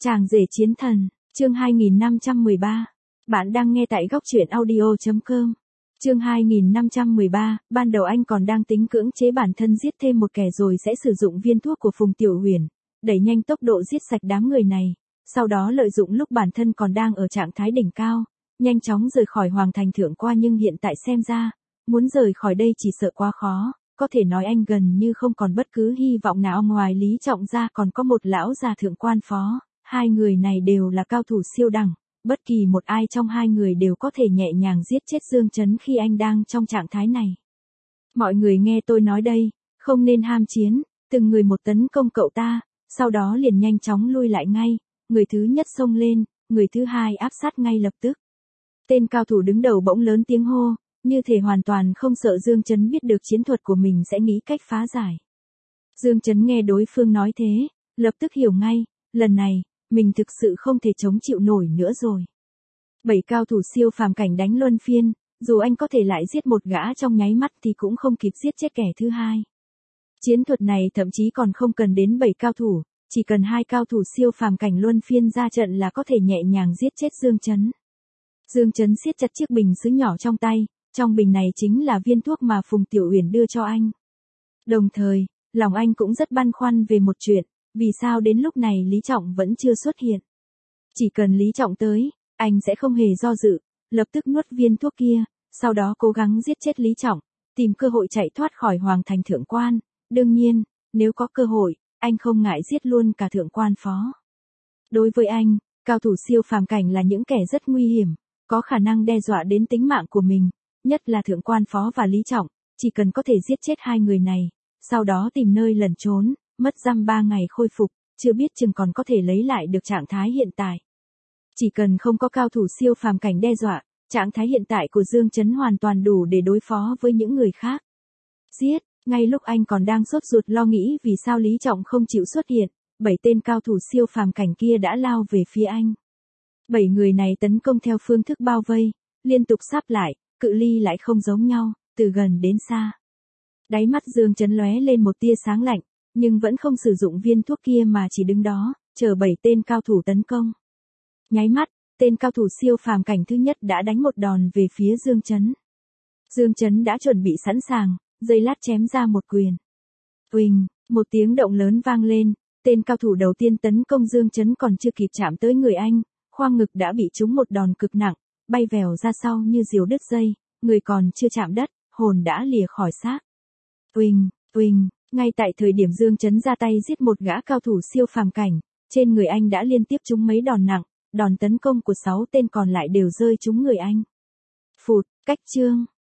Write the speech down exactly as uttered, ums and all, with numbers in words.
Chàng rể chiến thần, chương hai nghìn năm trăm mười ba. Bạn đang nghe tại góc truyện audio chấm com. Chương hai nghìn năm trăm mười ba, ban đầu anh còn đang tính cưỡng chế bản thân giết thêm một kẻ rồi sẽ sử dụng viên thuốc của Phùng Tiểu Uyển, đẩy nhanh tốc độ giết sạch đám người này, sau đó lợi dụng lúc bản thân còn đang ở trạng thái đỉnh cao, nhanh chóng rời khỏi Hoàng Thành Thượng Qua, nhưng hiện tại xem ra, muốn rời khỏi đây chỉ sợ quá khó, có thể nói anh gần như không còn bất cứ hy vọng nào ngoài Lý Trọng ra còn có một lão già thượng quan phó, hai người này đều là cao thủ siêu đẳng. Bất kỳ một ai trong hai người đều có thể nhẹ nhàng giết chết Dương Chấn khi anh đang trong trạng thái này. Mọi người nghe tôi nói đây, không nên ham chiến, từng người một tấn công cậu ta, sau đó liền nhanh chóng lui lại ngay, người thứ nhất xông lên, người thứ hai áp sát ngay lập tức. Tên cao thủ đứng đầu bỗng lớn tiếng hô, như thể hoàn toàn không sợ Dương Chấn biết được chiến thuật của mình sẽ nghĩ cách phá giải. Dương Chấn nghe đối phương nói thế, lập tức hiểu ngay, lần này, mình thực sự không thể chống chịu nổi nữa rồi. Bảy cao thủ siêu phàm cảnh đánh luân phiên, dù anh có thể lại giết một gã trong nháy mắt thì cũng không kịp giết chết kẻ thứ hai. Chiến thuật này thậm chí còn không cần đến bảy cao thủ, chỉ cần hai cao thủ siêu phàm cảnh luân phiên ra trận là có thể nhẹ nhàng giết chết Dương Chấn. Dương Chấn siết chặt chiếc bình sứ nhỏ trong tay, trong bình này chính là viên thuốc mà Phùng Tiểu Uyển đưa cho anh. Đồng thời, lòng anh cũng rất băn khoăn về một chuyện. Vì sao đến lúc này Lý Trọng vẫn chưa xuất hiện? Chỉ cần Lý Trọng tới, anh sẽ không hề do dự, lập tức nuốt viên thuốc kia, sau đó cố gắng giết chết Lý Trọng, tìm cơ hội chạy thoát khỏi Hoàng Thành Thượng Quan. Đương nhiên, nếu có cơ hội, anh không ngại giết luôn cả Thượng Quan phó. Đối với anh, cao thủ siêu phàm cảnh là những kẻ rất nguy hiểm, có khả năng đe dọa đến tính mạng của mình, nhất là Thượng Quan phó và Lý Trọng, chỉ cần có thể giết chết hai người này, sau đó tìm nơi lẩn trốn. Mất dăm ba ngày khôi phục, chưa biết chừng còn có thể lấy lại được trạng thái hiện tại. Chỉ cần không có cao thủ siêu phàm cảnh đe dọa, trạng thái hiện tại của Dương Chấn hoàn toàn đủ để đối phó với những người khác. Giết, ngay lúc anh còn đang sốt ruột lo nghĩ vì sao Lý Trọng không chịu xuất hiện, bảy tên cao thủ siêu phàm cảnh kia đã lao về phía anh. Bảy người này tấn công theo phương thức bao vây, liên tục sáp lại, cự ly lại không giống nhau, từ gần đến xa. Đáy mắt Dương Chấn lóe lên một tia sáng lạnh, nhưng vẫn không sử dụng viên thuốc kia mà chỉ đứng đó, chờ bảy tên cao thủ tấn công. Nháy mắt, tên cao thủ siêu phàm cảnh thứ nhất đã đánh một đòn về phía Dương Chấn. Dương Chấn đã chuẩn bị sẵn sàng, giây lát chém ra một quyền. Uỳnh, một tiếng động lớn vang lên, tên cao thủ đầu tiên tấn công Dương Chấn còn chưa kịp chạm tới người anh, khoang ngực đã bị trúng một đòn cực nặng, bay vèo ra sau như diều đứt dây, người còn chưa chạm đất, hồn đã lìa khỏi xác. Uỳnh, uỳnh. Ngay tại thời điểm Dương Chấn ra tay giết một gã cao thủ siêu phàm cảnh, trên người anh đã liên tiếp trúng mấy đòn nặng, đòn tấn công của sáu tên còn lại đều rơi trúng người anh. Phụt, cách chương,